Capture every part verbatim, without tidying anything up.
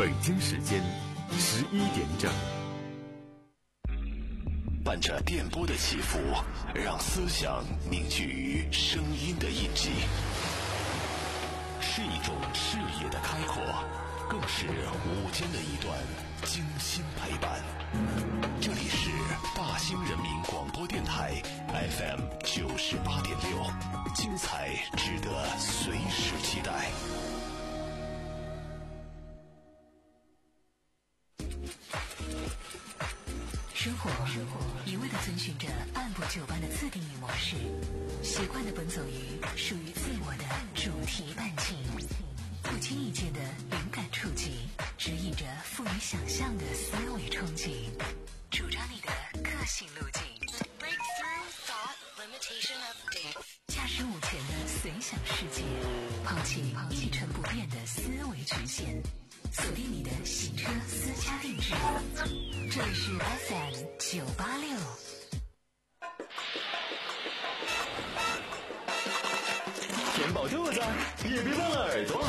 北京时间十一点整。 伴着电波的起伏，让思想凝聚于声音的印记，是一种视野的开阔，更是午间的一段精心陪伴。这里是大兴人民广播电台 F M 九十八点六，精彩值得随时期待。 生活一味地遵循着按部就班的自定义模式，习惯地奔走于属于自我的主题伴境，不经意间的灵感触及，指引着富于想象的思维憧憬，主张你的个性路径。驾驶午前的随想世界，抛弃一成不变的思维局限，锁定你的行车私家定制。这里是 F M 九八六。 填饱肚子，也别忘了耳朵。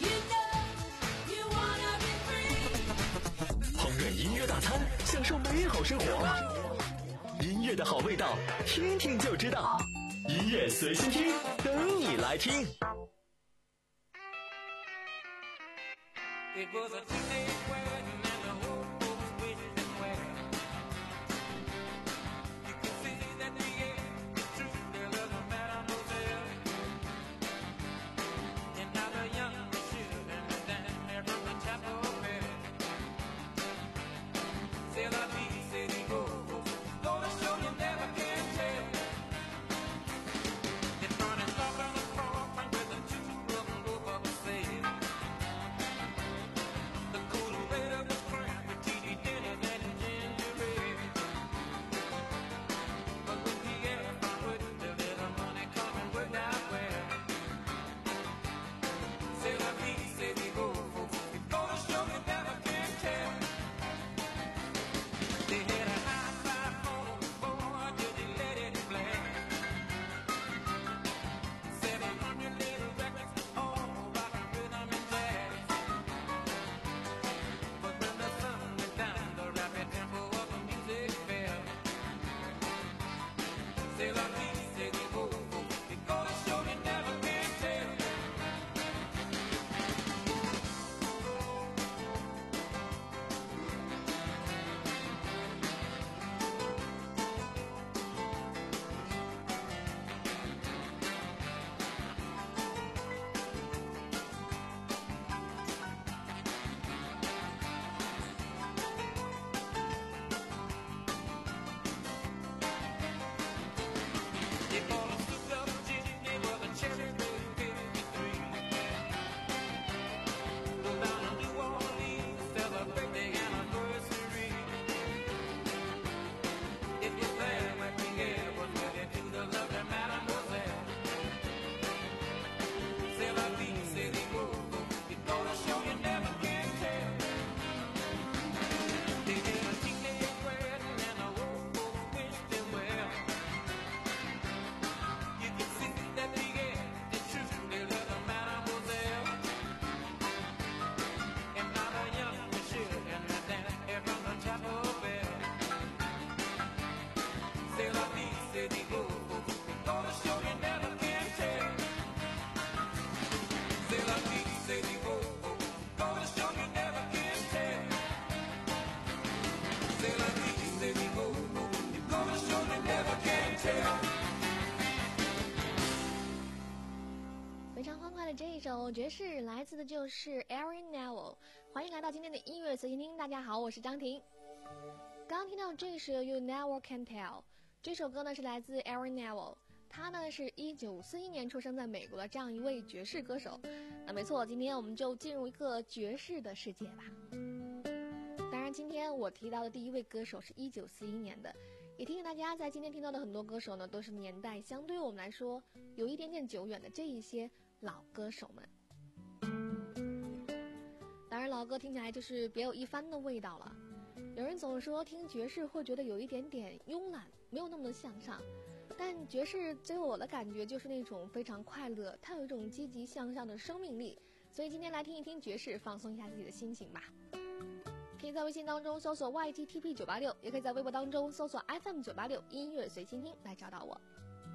烹饪音乐大餐，享受美好生活。音乐的好味道，听听就知道。音乐随心听，等你来听。 It was a teenage wedding and the whole folks waiting and waiting. You could see that the air, the truth, there was a mademoiselle. And now the young Michelle and the dance there from the chapel bell. C'est la vie, c'est the go. Gonna show you never can tell. It's running off on the floor with the two of them over the sail. The cool weather was cramped with T D dinners and ginger ale. But when Pierre found with the little money coming worked out well. C'est la vie, c'est the go. It's gonna show you never can tell. They had a high five phone, boy, did they let it blast. Seven hundred little records, all rock and rhythm and jazz. But when the sun went down, the rapid tempo of the music fell. C'est la vie, c'est the go. It gonna show you never can tell. They bought a souped up gin, it was a cherry red fifty-three. Go down to New Orleans, celebrate the anniversary. It was there when Pierre was wedded to the lovely mademoiselle. C'est la vie, c'est the go. It's gonna show you never can tell. They had a teenage wedding and the old folks wished them well. You can see that the air, the truth, they love the mademoiselle. And now the young Michelle and the dance here from the chapel bell. C'est la vie, c'est the go. It's gonna show you never can tell. C'est la vie, c'est the go. It's gonna show you never can tell. C'est la vie, c'est the go. It's gonna show you never can tell. 非常欢快的这一首爵士，来自的就是 Aaron Neville。欢迎来到今天的音乐随心听，大家好，我是张婷。刚刚听到这首 You Never Can Tell， 这首歌呢是来自 Aaron Neville， 他呢是一九四一年出生在美国的这样一位爵士歌手。那没错，今天我们就进入一个爵士的世界吧。当然，今天我提到的第一位歌手是一九四一年的，也提醒大家，在今天听到的很多歌手呢，都是年代相对于我们来说有一点点久远的这一些老歌手们。当然，老歌听起来就是别有一番的味道了。有人总说听爵士会觉得有一点点慵懒，没有那么的向上，但爵士给我的感觉就是那种非常快乐，它有一种积极向上的生命力， 所以今天来听一听爵士，放松一下自己的心情吧。可以在微信当中搜索 Y T T P 九八六，也可以在微博当中搜索 F M 九八六音乐随心听来找到我。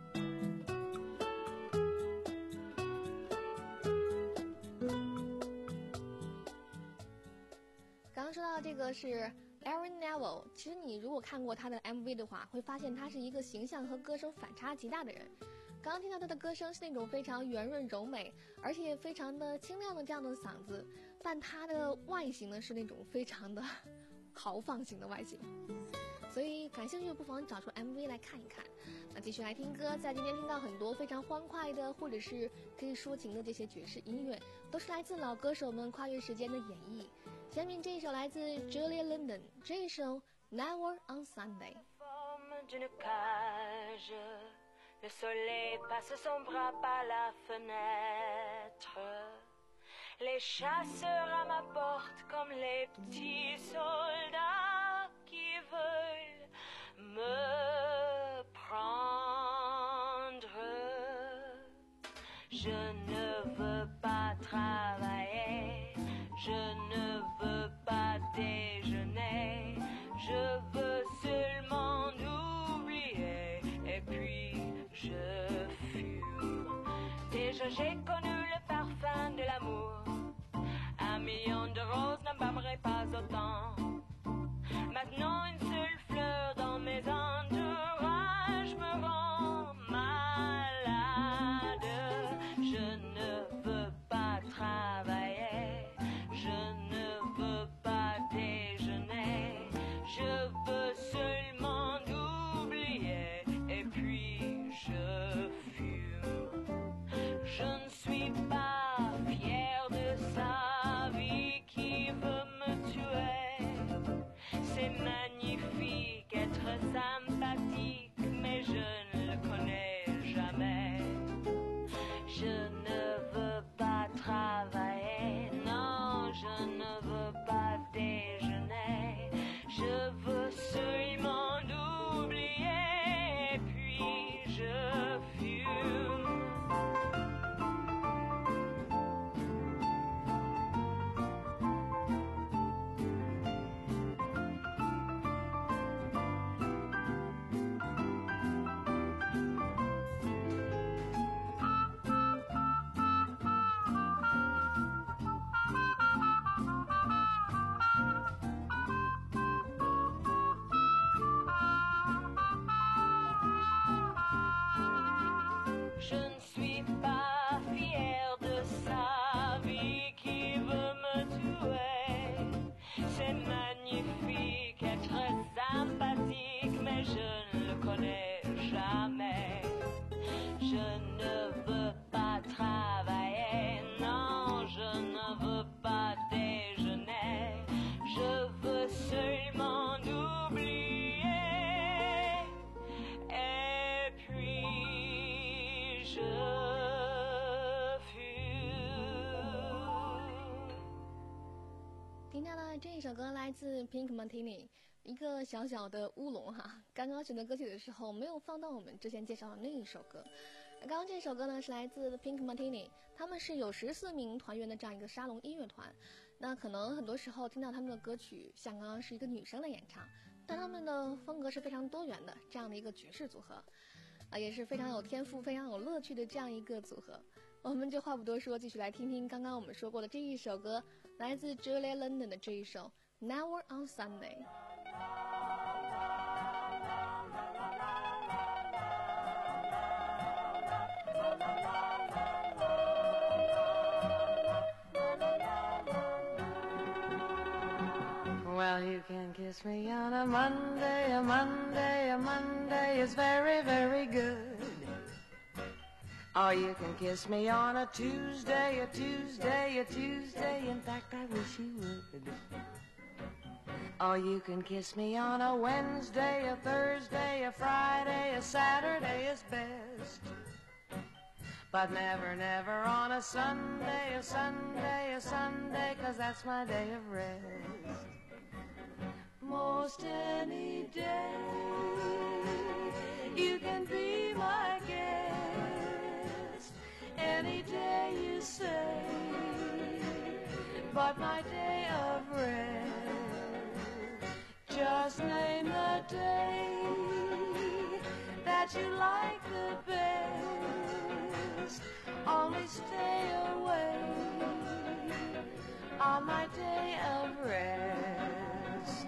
刚刚说到的这个是 Aaron Neville， 其实你如果看过他的 M V 的话，会发现他是一个形象和歌声反差极大的人。刚刚听到他的歌声是那种非常圆润柔美，而且非常的清亮的这样的嗓子，但他的外形呢是那种非常的豪放型的外形，所以感兴趣不妨找出 M V 来看一看。那继续来听歌，在今天听到很多非常欢快的或者是可以抒情的这些爵士音乐，都是来自老歌手们跨越时间的演绎。下面这一首来自 Julia London， 这一首 Never on Sunday。Le soleil passe son bras par la fenêtre. Les chasseurs à ma porte comme les petits soldats qui veulent me prendre. Je ne veux pas travailler, je ne veux pas déjeuner, je veux seulement oublier et puis je fume. Déjà j'ai connu le parfum de l'amour. Un million de roses n'embaumerait pas autant. Maintenant une seule fleur dans mes entourages me rend malade. Je ne veux pas travailler, je ne veux pas déjeuner, je veux seulement oublier et puis je fume. Je ne suis pas fière de sa vie qui veut me tuer. C'est magnifique être sympathique, mais je ne le connais jamais. Je ne veux pas travailler, non, je ne veux pas déjeuner. Je veux seulement oublier et puis je fume. Je ne suis pas fière de sa vie qui veut me tuer. C'est magnifique être sympathique, mais je ne le connais jamais. Je ne veux pas travailler, non, je ne veux pas déjeuner. Je veux seulement oublier et puis je fume。 听到的这一首歌来自 Pink Martini， 一个小小的乌龙哈。刚刚选择歌曲的时候没有放到我们之前介绍的那一首歌。刚刚这首歌呢是来自 Pink Martini， 他们是有十四名团员的这样一个沙龙音乐团。那可能很多时候听到他们的歌曲，像刚刚是一个女生的演唱，但他们的风格是非常多元的，这样的一个爵士组合，啊，也是非常有天赋、非常有乐趣的这样一个组合。我们就话不多说，继续来听听刚刚我们说过的这一首歌，来自 Julia London 的这一首 Never on Sunday。Well, you can kiss me on a Monday, a Monday, a Monday is very, very good. Or you can kiss me on a Tuesday, a Tuesday, a Tuesday, in fact I wish you would. Or you can kiss me on a Wednesday, a Thursday, a Friday, a Saturday is best. But never, never on a Sunday, a Sunday, a Sunday, 'cause that's my day of rest. Most any day you can be my guest. Any day you say but my day of rest. Just name the day that you like the best. Only stay away on my day of rest.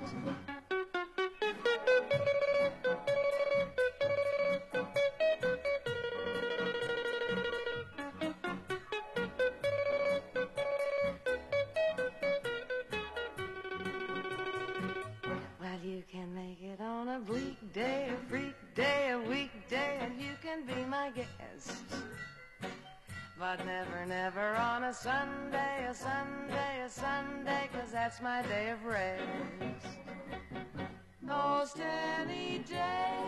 Well, you can make it on a bleak day, a freak day, a weekday, and you can be my guest. But never, never on a Sunday, a Sunday, a Sunday, 'cause that's my day of rest. Most any day,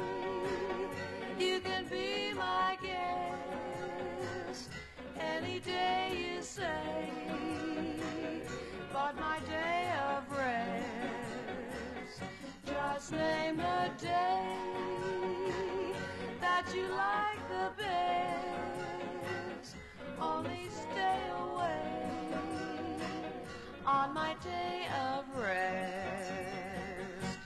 you can be my guest. Any day you say, but my day of rest. Just name the day that you like the best. Only stay away on my day of rest.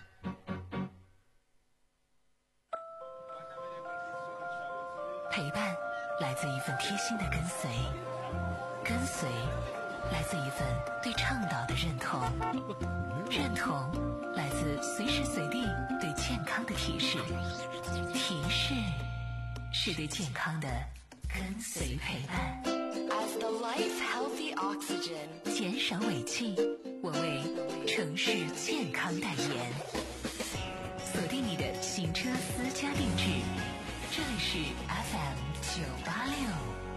陪伴来自一份贴心的跟随，跟随来自一份对倡导的认同，认同来自随时随地对健康的提示，提示是对健康的跟随陪伴。 As the life's healthy oxygen， 减少尾气，我为城市健康代言。锁定你的行车私家定制，这里是 F M 九八六。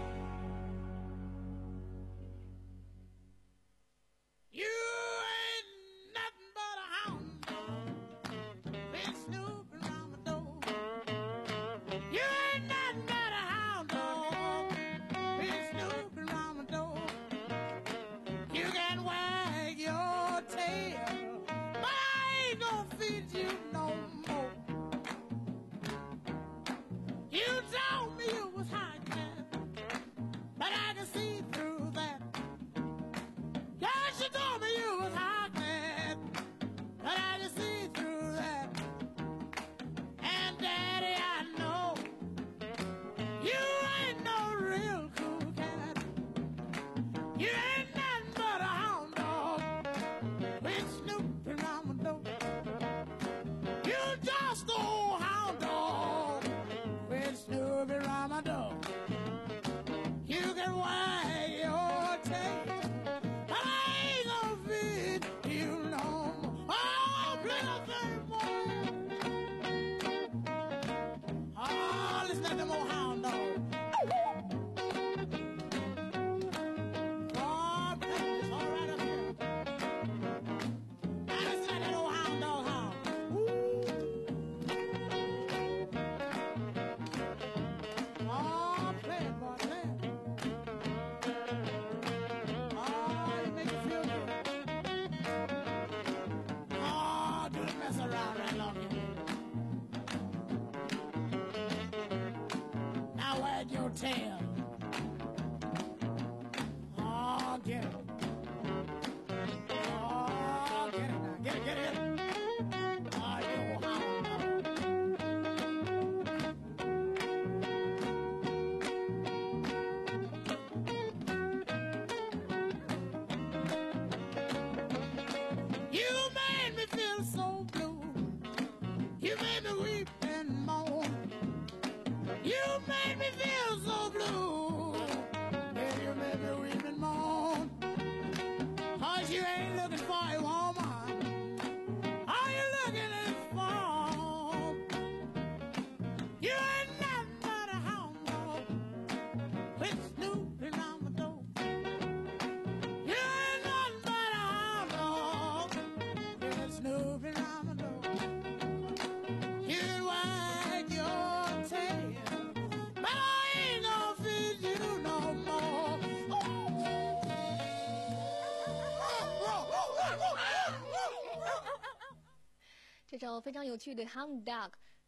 Tail. Oh, get it. Oh, get it now. Get it, get it. Oh, you hound dog. You made me feel so blue. You made me weep and moan. You made me feel so blue. Yeah, you made me weep and moan. 'Cause you ain't looking for a woman. Are you looking for? You ain't nothing but a hound dog. Quit snooping around my door. You ain't nothing but a hound dog. Quit snooping around my door. You wag your tail. But I ain't gonna feed you no more. 这首非常有趣的 Hound Dog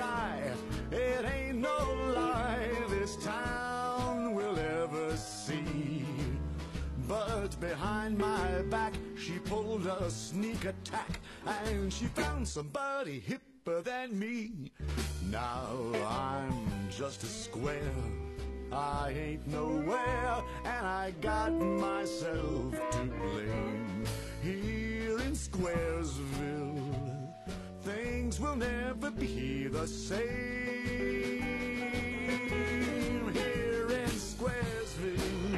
shy. It ain't no lie this town will ever see. But behind my back, she pulled a sneak attack, and she found somebody hipper than me. Now I'm just a square, I ain't nowhere, and I got myself to blame. Here in Squaresville, things will never be the same. Here in Squaresville,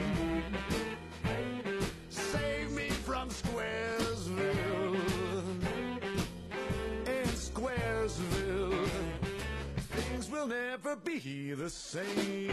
save me from Squaresville. In Squaresville, things will never be the same.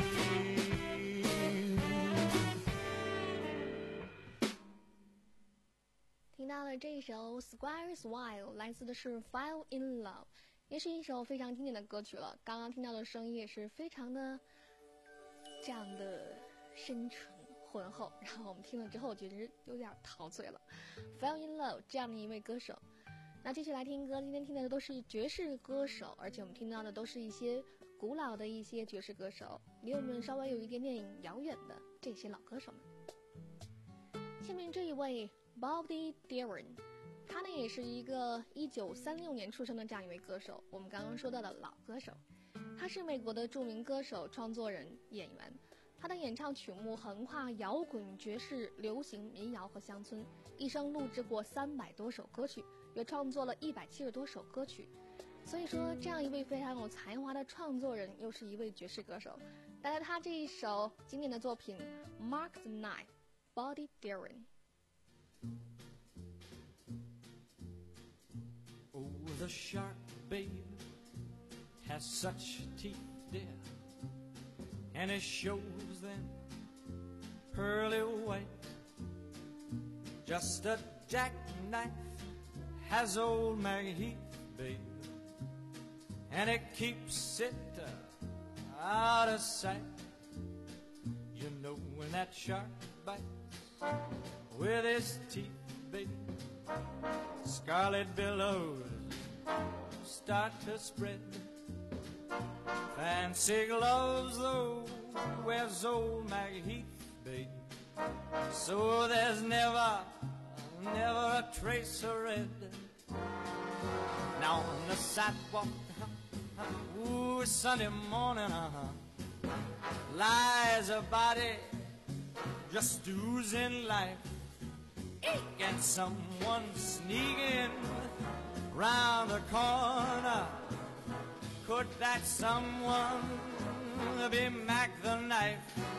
听到了这首 Square's Wild 来自的是 Fall in Love， 也是一首非常经典的歌曲了。刚刚听到的声音也是非常的这样的深沉浑厚，然后我们听了之后觉得有点陶醉了。Fall in Love 这样的一位歌手。那继续来听歌，今天听到的都是爵士歌手，而且我们听到的都是一些古老的一些爵士歌手，离我们稍微有一点点遥远的这些老歌手们。下面这一位 Bobby Darin， 他呢也是一个一九三六年出生的这样一位歌手，我们刚刚说到的老歌手。他是美国的著名歌手、创作人、演员，他的演唱曲目横跨摇滚、爵士、流行、民谣和乡村，一生录制过三百多首歌曲，也创作了一百七十多首歌曲。所以说，这样一位非常有才华的创作人，又是一位爵士歌手，带来他这一首经典的作品《Mark the Knife》 Bobby Darin。 Oh, the shark, babe, has such teeth, dear, and it shows them pearly white. Just a jackknife has old Maggie Heath, babe, and it keeps it uh, out of sight. You know when that shark bites with his teeth, baby, scarlet billows start to spread. Fancy gloves, though, wears old Maggie Heath, babe, so there's never, never a trace of red. Now on the sidewalk, ooh, Sunday morning, uh-huh, lies a body just oozing life. And someone sneaking round the corner. Could that someone be Mac the Knife?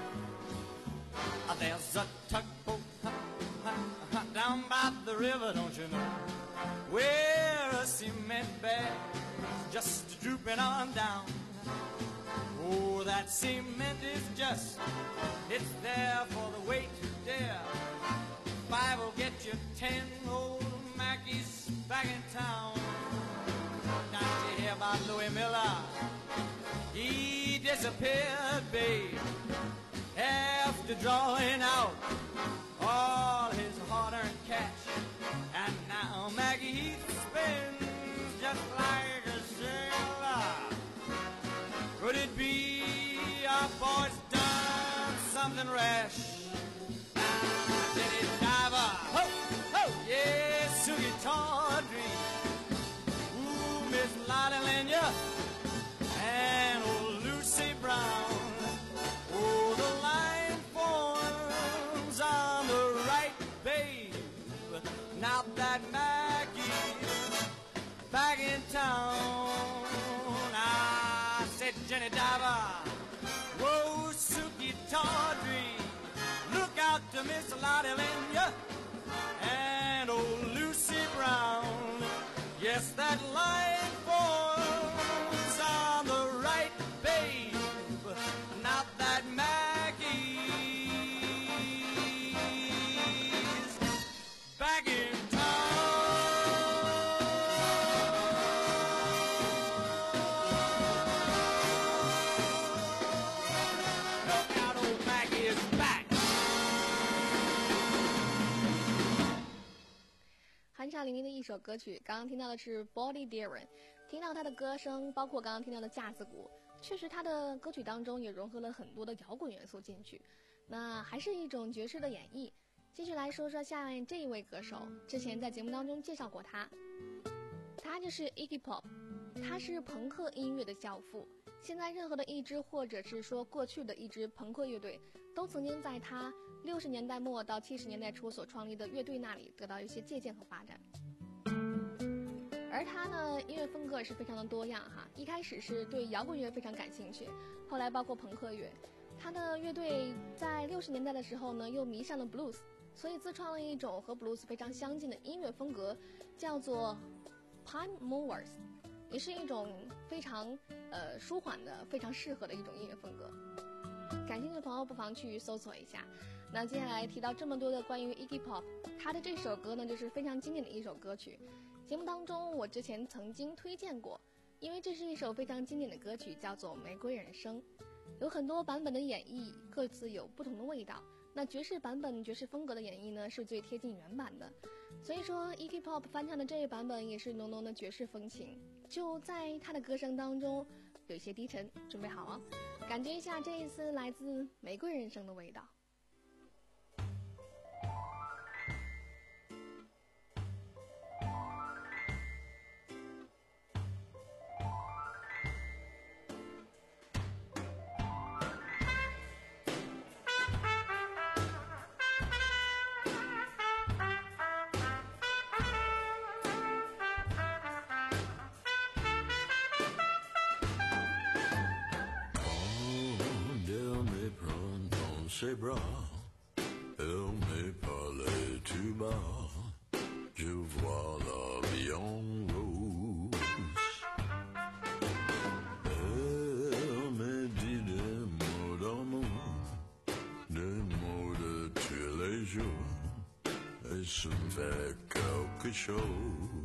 There's a tugboat down by the river, don't you know, where a cement bag is just drooping on down. Oh, that cement is just, it's there for the weight to dare. Five will get you ten, old Mackie's back in town. Now you hear about Louis Miller? He disappeared, babe, after drawing out all his hard-earned cash. And now Maggie Heath spins just like a sailor. Could it be our boy's done something rash? Jenny Diver, ho, ho, yeah, Sugie Tawdry, ooh, Miss Lottie Lenya, and old Lucy Brown. Oh, the line forms on the right, babe. Now that Maggie's back in town, I said Jenny Diver, whoa, Sugie Tawdry, look out to Miss Lottie Lenya and old Lucy Brown. Yes, that line forms on the right, babe. Not that Maggie's back in town. Look out, old Maggie is back. 酣畅淋漓的一首歌曲，刚刚听到的是 Bobby Darin， 听到他的歌声，包括刚刚听到的架子鼓，确实他的歌曲当中也融合了很多的摇滚元素进去，那还是一种爵士的演绎。继续来说说下面这一位歌手，之前在节目当中介绍过他，他就是 Iggy Pop， 他是朋克音乐的教父。现在任何的一支或者是说过去的一支朋克乐队，都曾经在他六十年代末到七十年代初所创立的乐队那里得到一些借鉴和发展。而他呢，音乐风格也是非常的多样哈。一开始是对摇滚乐非常感兴趣，后来包括朋克乐。他的乐队在六十年代的时候呢，又迷上了 blues， 所以自创了一种和 blues 非常相近的音乐风格，叫做 Pine Movers， 也是一种非常呃舒缓的、非常适合的一种音乐风格。感兴趣的朋友不妨去搜索一下。那接下来提到这么多的关于 Iggy Pop， 他的这首歌呢，就是非常经典的一首歌曲。节目当中我之前曾经推荐过，因为这是一首非常经典的歌曲，叫做《玫瑰人生》，有很多版本的演绎，各自有不同的味道。那爵士版本爵士风格的演绎呢，是最贴近原版的，所以说 Iggy Pop 翻唱的这一版本也是浓浓的爵士风情，就在他的歌声当中有一些低沉。准备好了，感觉一下这一次来自玫瑰人生的味道。 C'est bras, elle me parlait tout bas, je vois la vie en rose. Elle me dit des mots d'amour, des mots de tous les jours, et ça me fait quelque chose.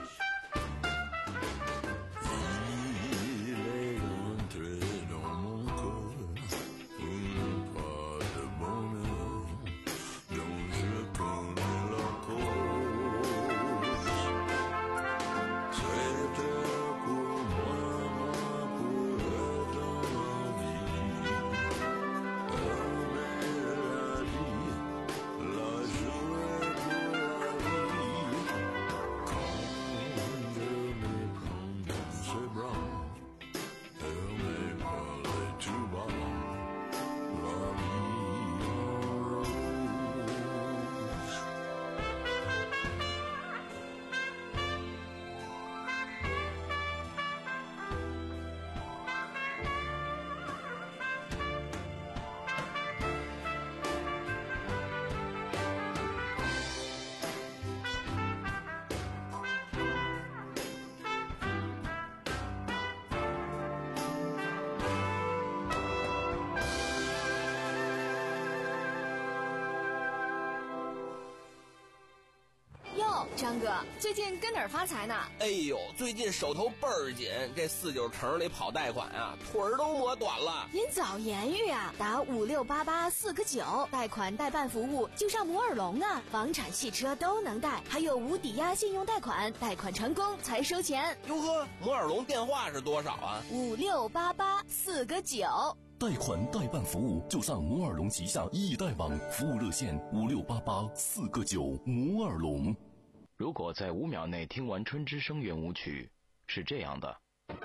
张哥，最近跟哪儿发财呢？ 哎呦，最近手头倍儿紧，这四九城里跑贷款啊，腿儿都磨短了。 您早言语啊，打五六八八四个九，贷款代办服务就上摩尔龙啊，房产、汽车都能贷，还有无抵押信用贷款，贷款成功才收钱。 哟呵，摩尔龙电话是多少啊？ 五六八八四个九。 贷款代办服务就上摩尔龙旗下易贷网，服务热线五六八八四个九。摩尔龙。 如果在五秒内听完春之声圆舞曲，是这样的；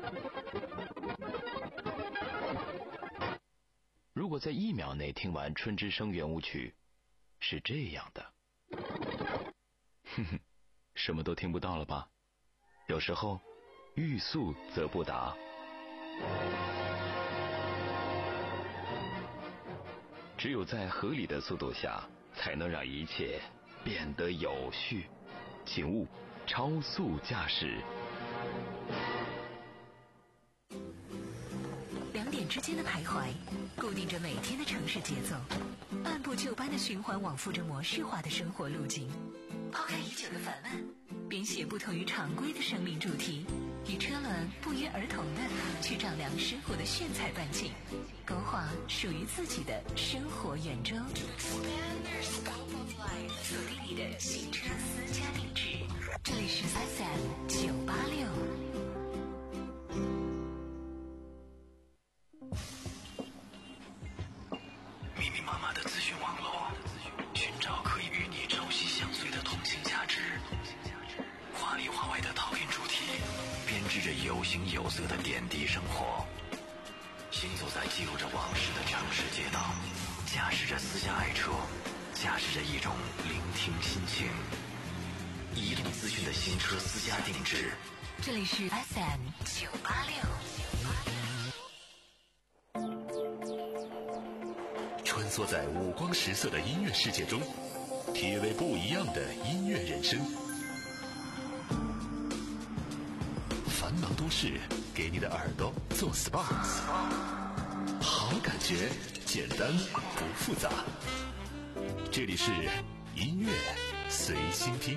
如果在一秒内听完春之声圆舞曲，是这样的。哼哼，什么都听不到了吧？有时候，欲速则不达。只有在合理的速度下，才能让一切变得有序。请勿超速驾驶。 两点之间的徘徊，固定着每天的城市节奏，按部就班的循环往复着模式化的生活路径。抛开已久的烦闷，编写不同于常规的生命主题，与车轮不约而同的去丈量生活的炫彩半径，勾画属于自己的生活圆周。锁定你的新车私家定制，这里是 F M 九八六。 密密麻麻的资讯网络，寻找可以与你朝夕相随的同性价值。华里华外的讨论主题，编织着有形有色的点滴生活。行走在记录着往事的城市街道，驾驶着私家爱车，驾驶着一种聆听心情。移动资讯的新车私家定制。 这里是 F M 九八六。 穿梭在五光十色的音乐世界中，体味不一样的音乐人生。繁忙都市，给你的耳朵做 S P A， 好感觉，简单不复杂。这里是音乐随心听。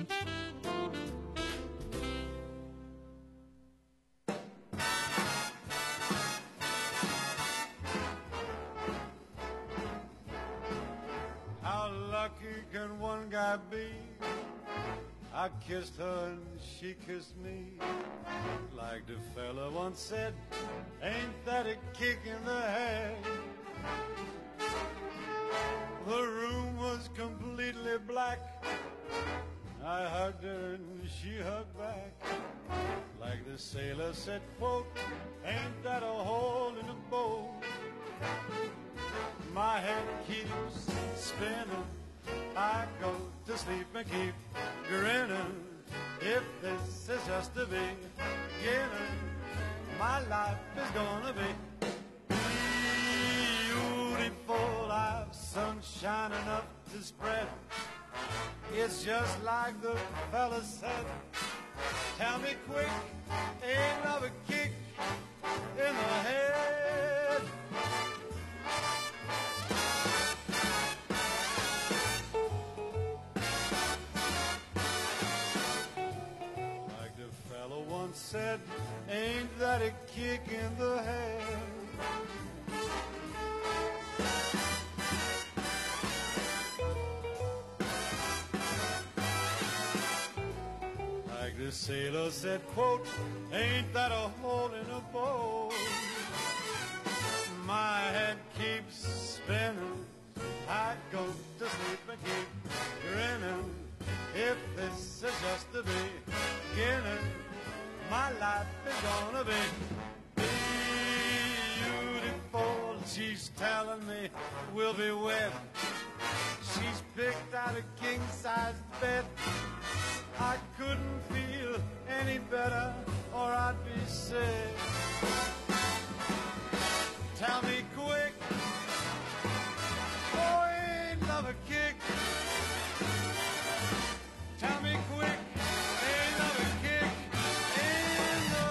Can one guy be? I kissed her and she kissed me. Like the fella once said, ain't that a kick in the head? The room was completely black. I hugged her and she hugged back. Like the sailor said, quote, ain't that a hole in the boat? My head keeps spinning. I go to sleep and keep grinning. If this is just the beginning, my life is gonna be beautiful. I've sunshine enough to spread. It's just like the fella said. Tell me quick, ain't love a kick in the head? Once said, ain't that a kick in the head? Like the sailor said, quote, ain't that a hole in a boat? My head keeps spinning. I go to sleep and keep grinning. If this is just the beginning, my life is gonna be beautiful. She's telling me we'll be wed. She's picked out a king-size bed. I couldn't feel any better or I'd be sick. Tell me quick, oh, ain't love a kick? Tell me quick, ain't love a kick in the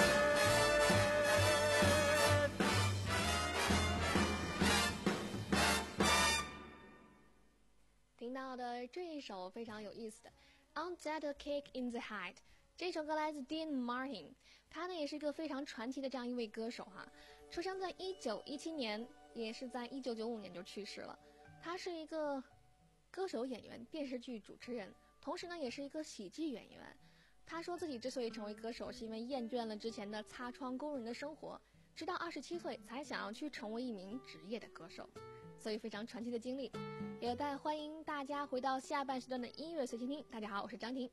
head? 听到的这一首非常有意思的 "Ain't That a Kick in the Head"， 这首歌来自 Dean Martin， 他呢也是一个非常传奇的这样一位歌手哈，出生在一九一七年，也是在一九九五年就去世了。他是一个歌手、演员、电视剧主持人。同时呢，也是一个喜剧演员。他说自己之所以成为歌手，是因为厌倦了之前的擦窗工人的生活，直到二十七岁才想要去成为一名职业的歌手，所以非常传奇的经历。有待欢迎大家回到下半时段的音乐随心听。大家好，我是张婷。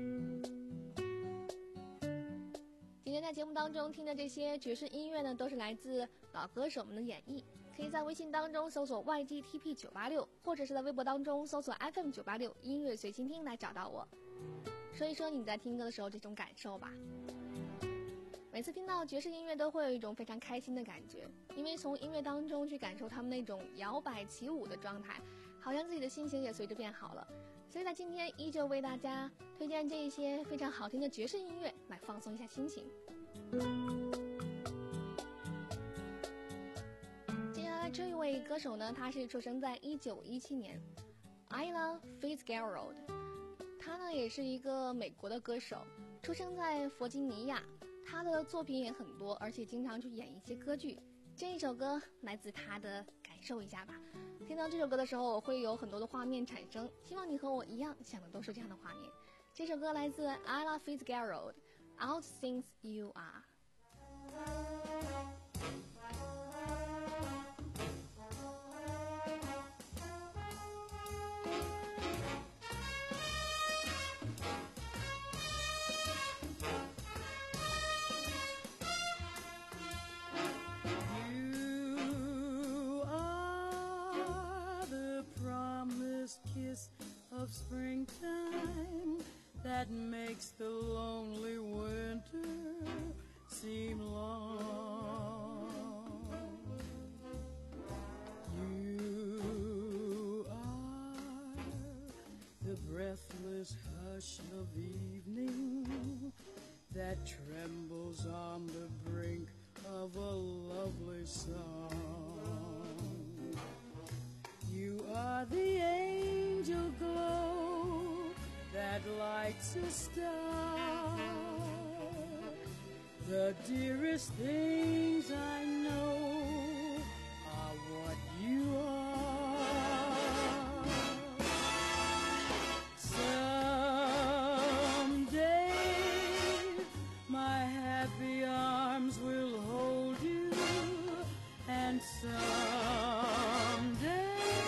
今天在节目当中听的这些爵士音乐呢，都是来自老歌手们的演绎。可以在微信当中搜索 Y G T P 九八六， 或者是在微博当中搜索 F M 九八六 音乐随心听来找到我，说一说你在听歌的时候这种感受吧。每次听到爵士音乐都会有一种非常开心的感觉，因为从音乐当中去感受他们那种摇摆起舞的状态，好像自己的心情也随着变好了。所以在今天依旧为大家推荐这一些非常好听的爵士音乐来放松一下心情。这一位歌手呢，他是出生在一九一七年 Ella Fitzgerald， 他呢也是一个美国的歌手，出生在弗吉尼亚。他的作品也很多，而且经常去演一些歌剧。这一首歌来自他的，感受一下吧。听到这首歌的时候，我会有很多的画面产生，希望你和我一样想的都是这样的画面。这首歌来自 Ella Fitzgerald， All Things You Are。 makes the lonely winter seem long. You are the breathless hush of evening that trembles on the brink of a lovely song. You are the angel glow that lights a star. The dearest things I know are what you are. Someday my happy arms will hold you, and someday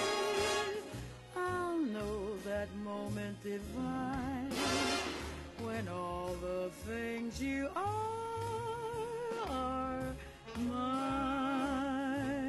I'll know that moment divine when all the things you are are mine.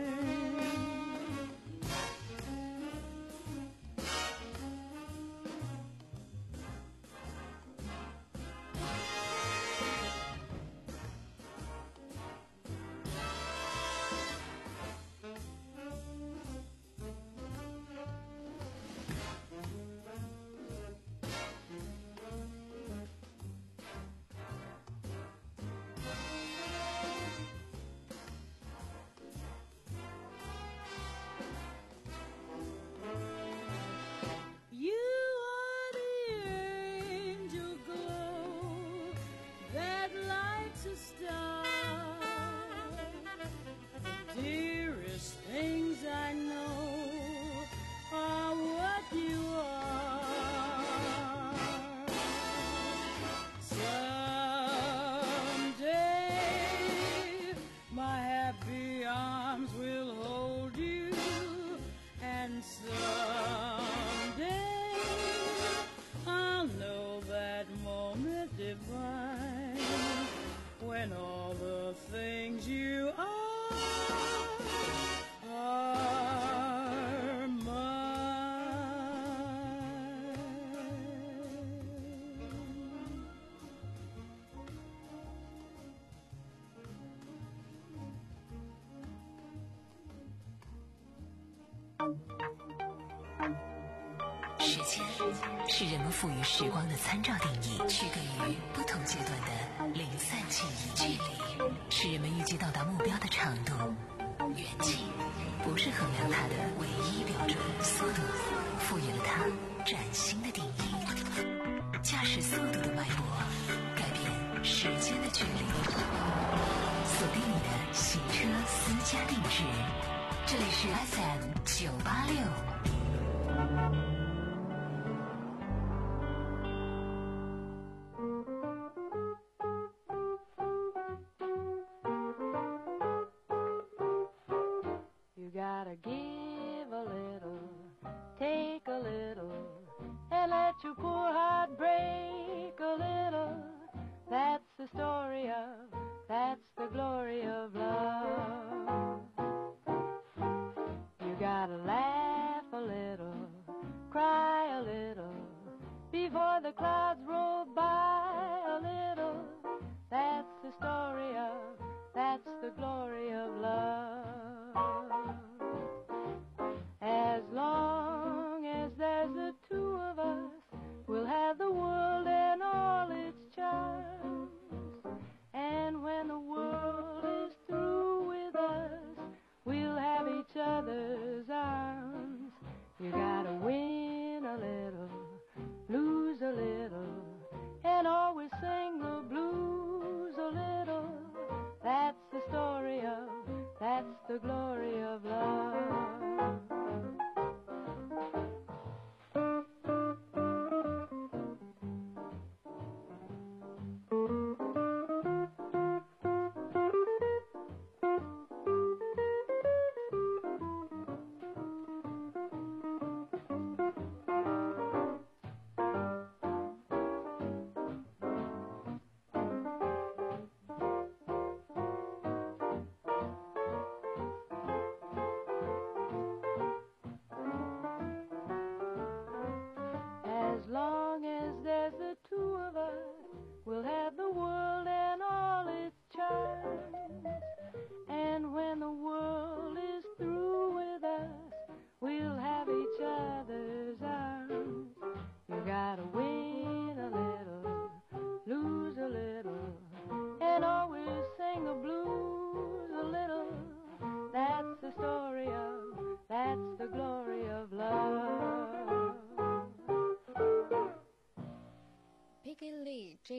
时间是人们赋予时光的参照定义，区隔于不同阶段的零散记忆。距离是人们预计到达目标的长度，远近不是衡量它的唯一标准。速度赋予了它崭新的定义。驾驶速度的脉搏，改变时间的距离。锁定你的行车私家定制，这里是 F M 九八六。 Gotta give a little, take a little, and let your poor heart break a little. That's the story of, that's the glory of love. You gotta laugh a little, cry a little, before the clouds roll by a little. That's the story of, that's the glory of love. As long as there's the two of us, we'll have the world and all its charms. And when the world is through with us, we'll have each other's arms. You gotta win a little, lose a little, and always sing the blues a little. That's the story of, that's the glory of love.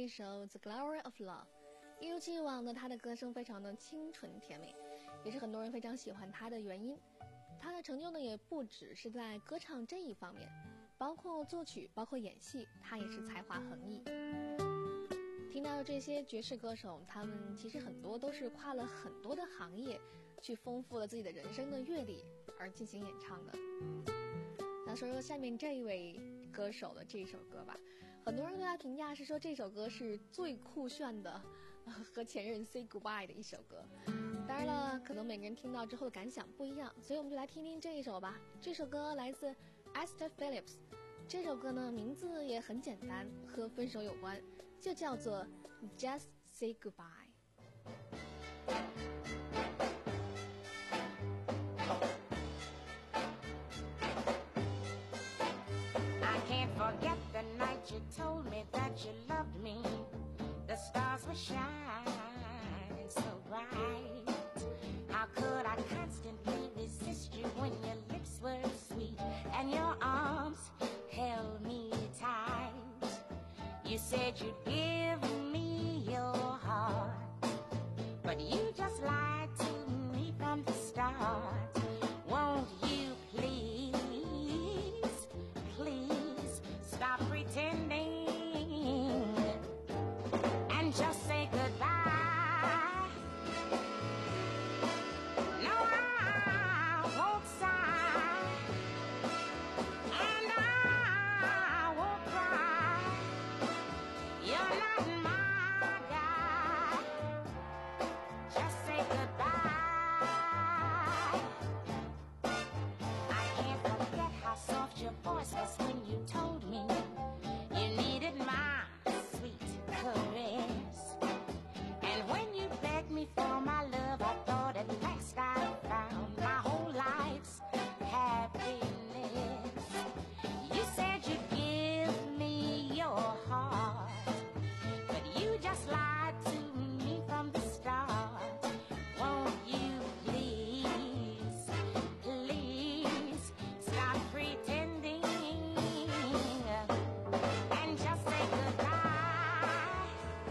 一首《The Glory of Love》。一如既往的，他的歌声非常的清纯甜美，也是很多人非常喜欢他的原因。他的成就呢，也不只是在歌唱这一方面，包括作曲，包括演戏，他也是才华横溢。听到这些爵士歌手，他们其实很多都是跨了很多的行业，去丰富了自己的人生的阅历而进行演唱的。那说说下面这一位歌手的这首歌吧，很多人对他评价是说这首歌是最酷炫的和前任 say goodbye 的一首歌。当然了，可能每个人听到之后的感想不一样，所以我们就来听听这一首吧。这首歌来自 Esther Phillips， 这首歌呢名字也很简单，和分手有关，就叫做 Just Say Goodbye。 I can't forget the night you told me that you loved me. The stars were shining so bright. How could I constantly resist you when your lips were sweet and your arms held me tight? You said you'd give me your heart, but you just lied to me from the start. Won't you please, please stop pretending and just say goodbye? No, I won't sigh, and I won't cry. You're not my guy. Just say goodbye. I can't forget how soft your voice was when you told me you needed my sweet caress. And when you begged me for my love, I thought at last I found my whole life's happiness. You said you'd give me your heart, but you just lied to me from the start. Won't you please, please stop pretending and just say goodbye?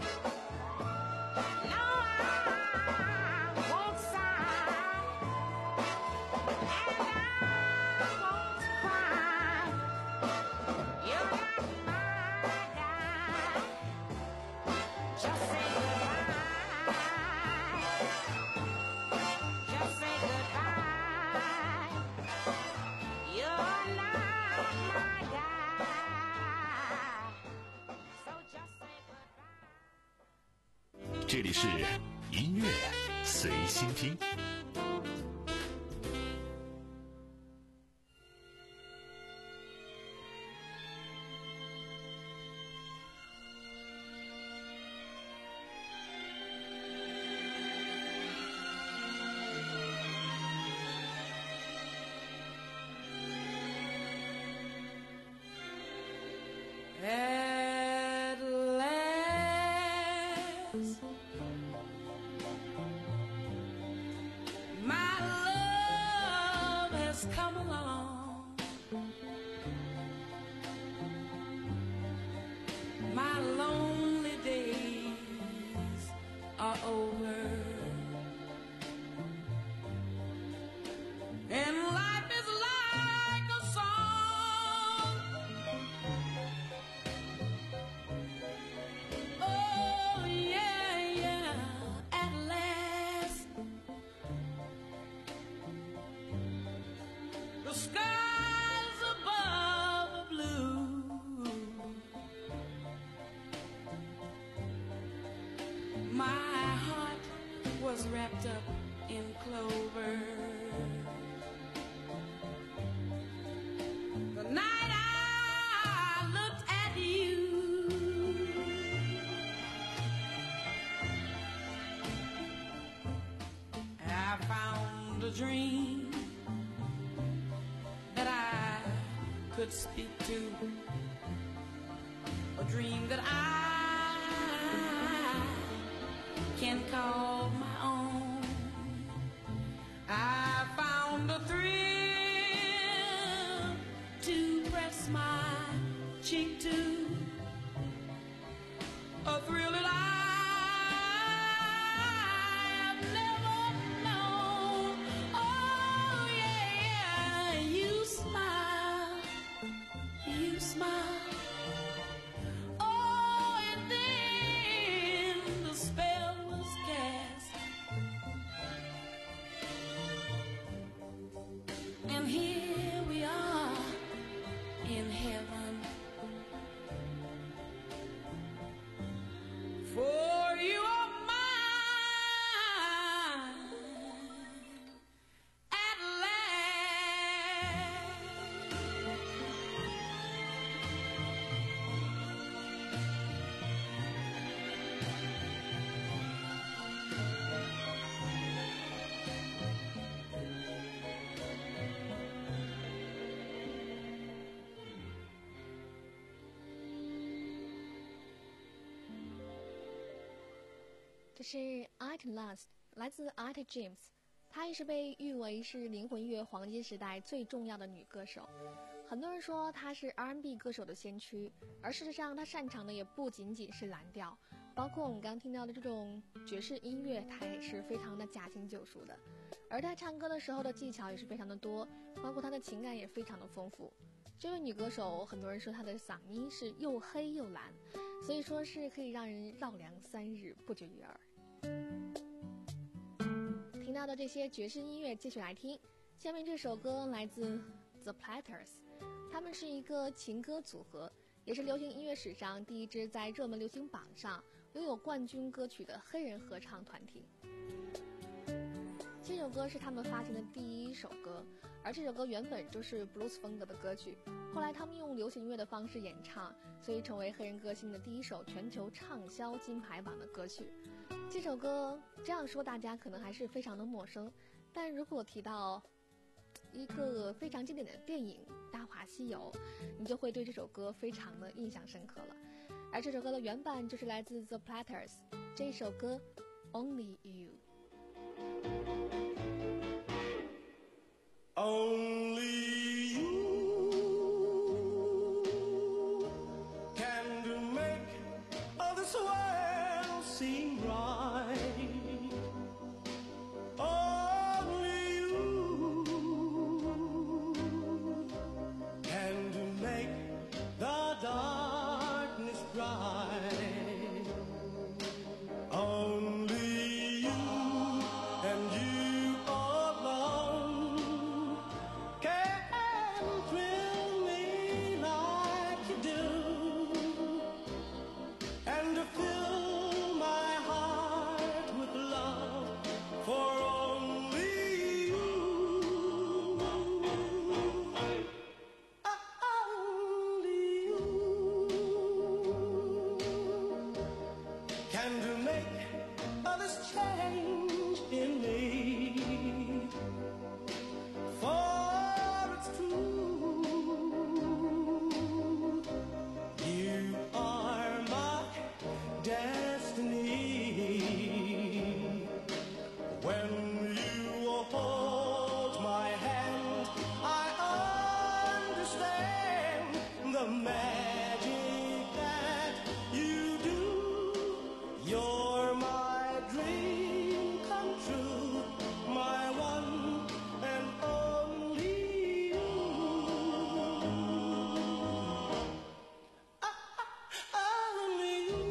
No, I won't sigh, and I won't cry. You're not my guy. Just say goodbye. Just say goodbye. You're not my guy. So just say goodbye. 这里是音乐随心听。 At last, my love has come along. My lonely days are over, and life is like a song. Oh yeah, yeah, at last the skies above are blue. My heart was wrapped up in clover. The night I looked at you, I found a dream that I could speak to, a dream that I can call my own. I found a thrill to press my cheek to, a thrill 是 Art Last， 来自 Art James， 她也是被誉为是灵魂音乐黄金时代最重要的女歌手。很多人说她是 R and B 歌手的先驱，而事实上她擅长的也不仅仅是蓝调，包括我们刚刚听到的这种爵士音乐，她也是非常的驾轻就熟的。而她唱歌的时候的技巧也是非常的多，包括她的情感也非常的丰富。这位女歌手，很多人说她的嗓音是又黑又蓝，所以说是可以让人绕梁三日不绝于耳。听到的这些爵士音乐继续来听，下面这首歌来自 The Platters， 他们是一个情歌组合，也是流行音乐史上第一支在热门流行榜上拥有冠军歌曲的黑人合唱团体。这首歌是他们发行的第一首歌，而这首歌原本就是 blues 风格的歌曲，后来他们用流行音乐的方式演唱，所以成为黑人歌星的第一首全球畅销金牌榜的歌曲。这首歌这样说大家可能还是非常的陌生，但如果提到一个非常经典的电影《大话西游》，你就会对这首歌非常的印象深刻了。而这首歌的原版就是来自 The Platters， 这首歌 Only You。Only you can make all this world seem right. Only you can make the darkness bright. Only you and you alone can thrill me like you do, and fill my heart with love for only you. Only you can make all this change in me. For it's true, you are my destiny. When you hold my hand, I understand the magic that you do. You're my dream come true, my one and only you. Only you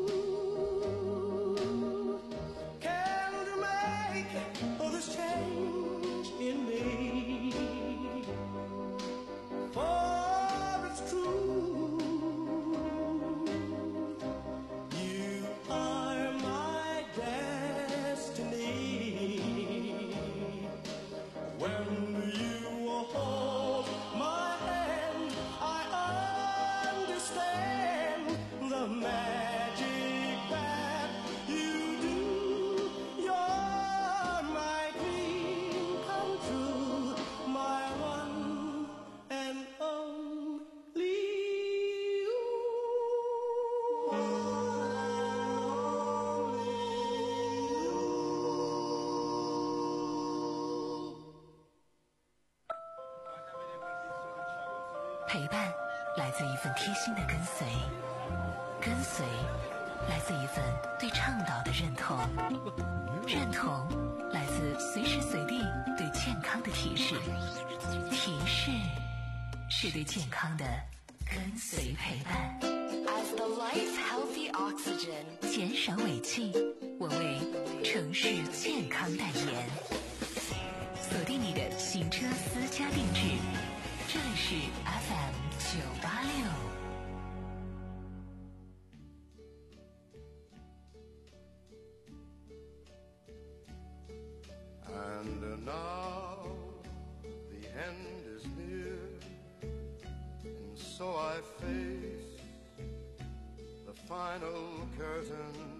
can make all this change in me. For it's true, you are my destiny. When you hold my hand, I understand the magic that you do. You're my dream come true, my one and only you. 陪伴来自一份贴心的跟随，跟随来自一份对倡导的认同，认同来自随时随地对健康的提示，提示是对健康的跟随陪伴。 As the life healthy oxygen， 减少尾气，我为城市健康代言。锁定你的行车私家定制，这里是 F M 九八六。 And now the end is near, and so I face the final curtain.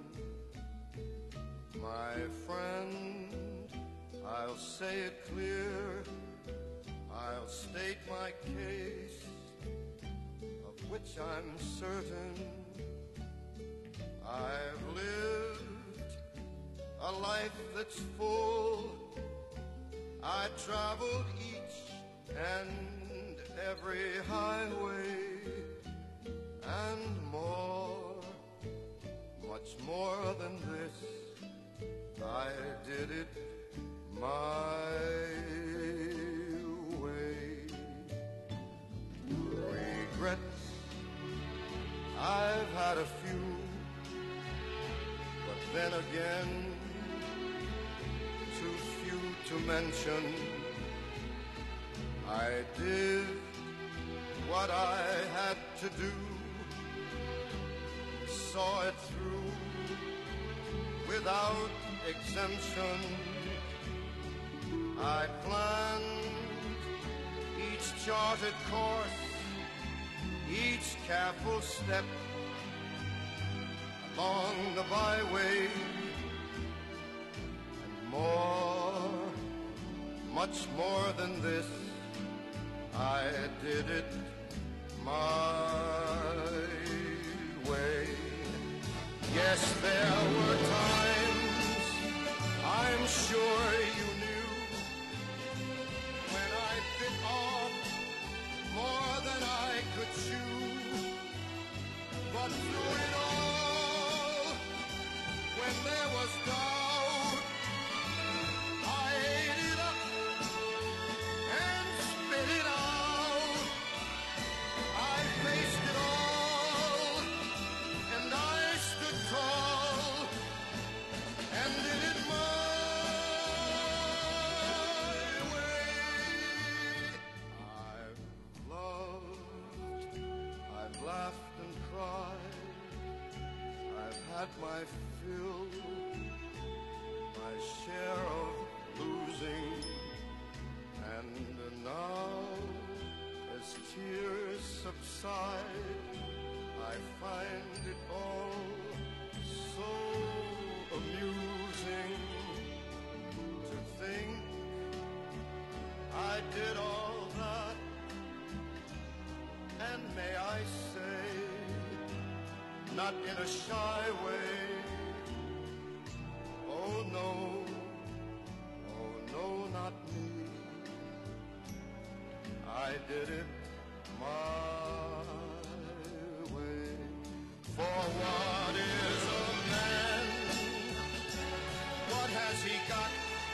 My friend, I'll say it clear, I'll state my case, of which I'm certain. I've lived a life that's full. I traveled each and every highway and more, much more than this. I did it my way. Regrets, I've had a few, but then again, too few to mention. I did what I had to do, saw it through without exemption. I planned each charted course, each careful step along the byway, and more, much more than this, I did it my way. Yes, there were times, I'm sure you knew, when I bit off more than I could chew. But through it all, when there was doubt, I ate it up and spit it out. I faced it all, and I stood tall, and did it my way. I've loved, I've laughed and cried, I've had my fill, my share of losing, and now as tears subside, I find it all so amusing to think I did all that, and may I say, not in a shy way, oh no, oh no, not me. I did it my way. For what is a man? What has he got?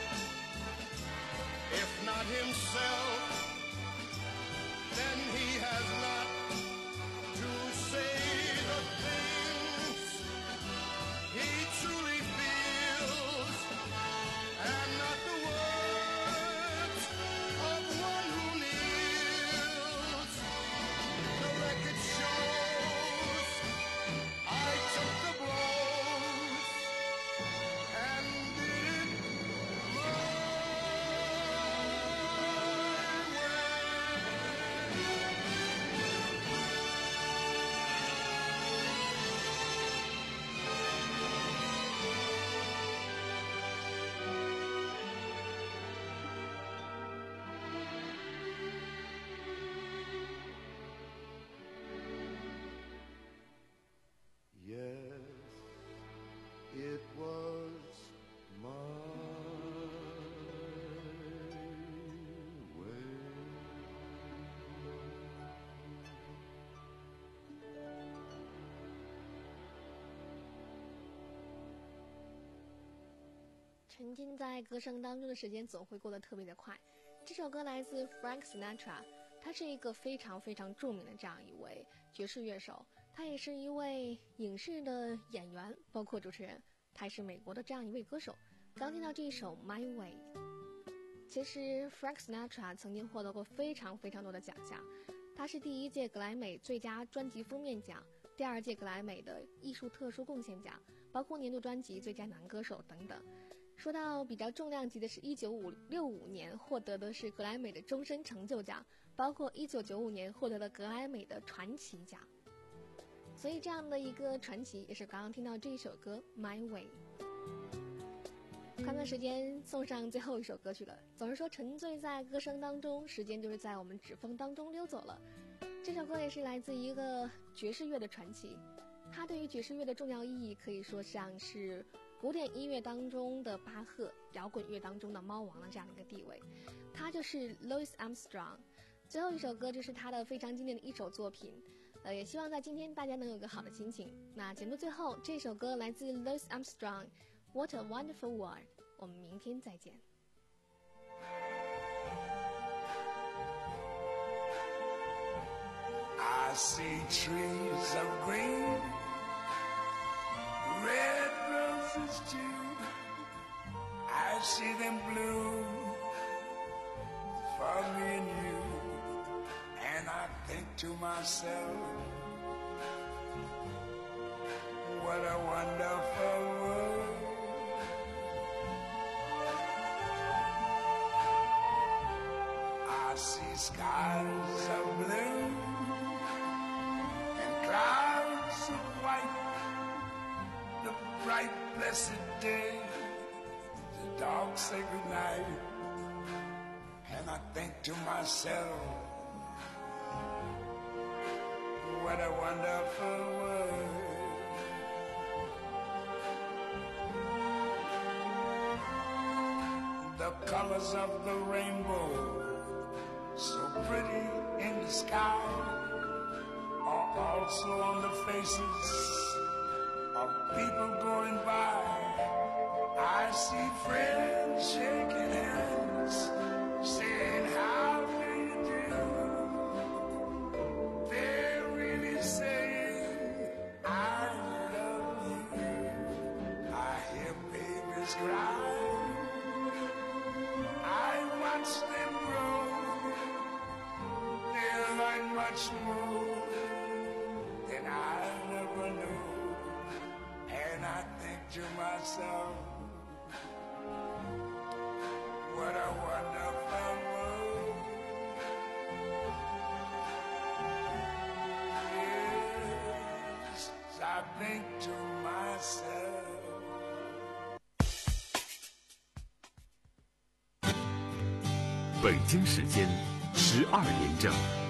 If not himself, then he has not to say the things he truly feels, and not the words of one who kneels. The record shows I took the blows and did it my Yes, it was my way. 沉浸在歌声当中的时间总会过得特别的快。这首歌来自 Frank Sinatra， 他是一个非常非常著名的这样一位爵士乐手，他也是一位影视的演员，包括主持人，他也是美国的这样一位歌手。刚听到这一首 My Way， 其实 Frank Sinatra 曾经获得过非常非常多的奖项，他是第一届格莱美最佳专辑封面奖，第二届格莱美的艺术特殊贡献奖，包括年度专辑最佳男歌手等等。说到比较重量级的是一九六五年获得的是格莱美的终身成就奖，包括一九九五年获得了格莱美的传奇奖。所以这样的一个传奇也是刚刚听到这一首歌 My Way。 看看时间，送上最后一首歌曲了。总是说沉醉在歌声当中，时间就是在我们指缝当中溜走了。这首歌也是来自一个爵士乐的传奇，它对于爵士乐的重要意义可以说像是古典音乐当中的巴赫，摇滚乐当中的猫王的这样的一个地位。他就是 Louis Armstrong。最后一首歌就是他的非常经典的一首作品，呃，也希望在今天大家能有一个好的心情。那节目最后这首歌来自 Louis Armstrong， What a Wonderful World。我们明天再见。 I see trees of green, red roses too. I see them bloom for me and you. And I think to myself, what a wonderful world. I see skies of blue and clouds of white, the bright blessed day, the dark sacred night. And I think to myself, what a wonderful world. The colors of the rainbow, so pretty in the sky, are also on the faces of people going by. I see friends shaking hands, saying how do you do. They're really saying I love you. I hear babies cry, I watch them grow. They'll learn much more than I never knew. And I think to myself, what a wonderful world. Yes, I think to myself. 北京时间十二点整。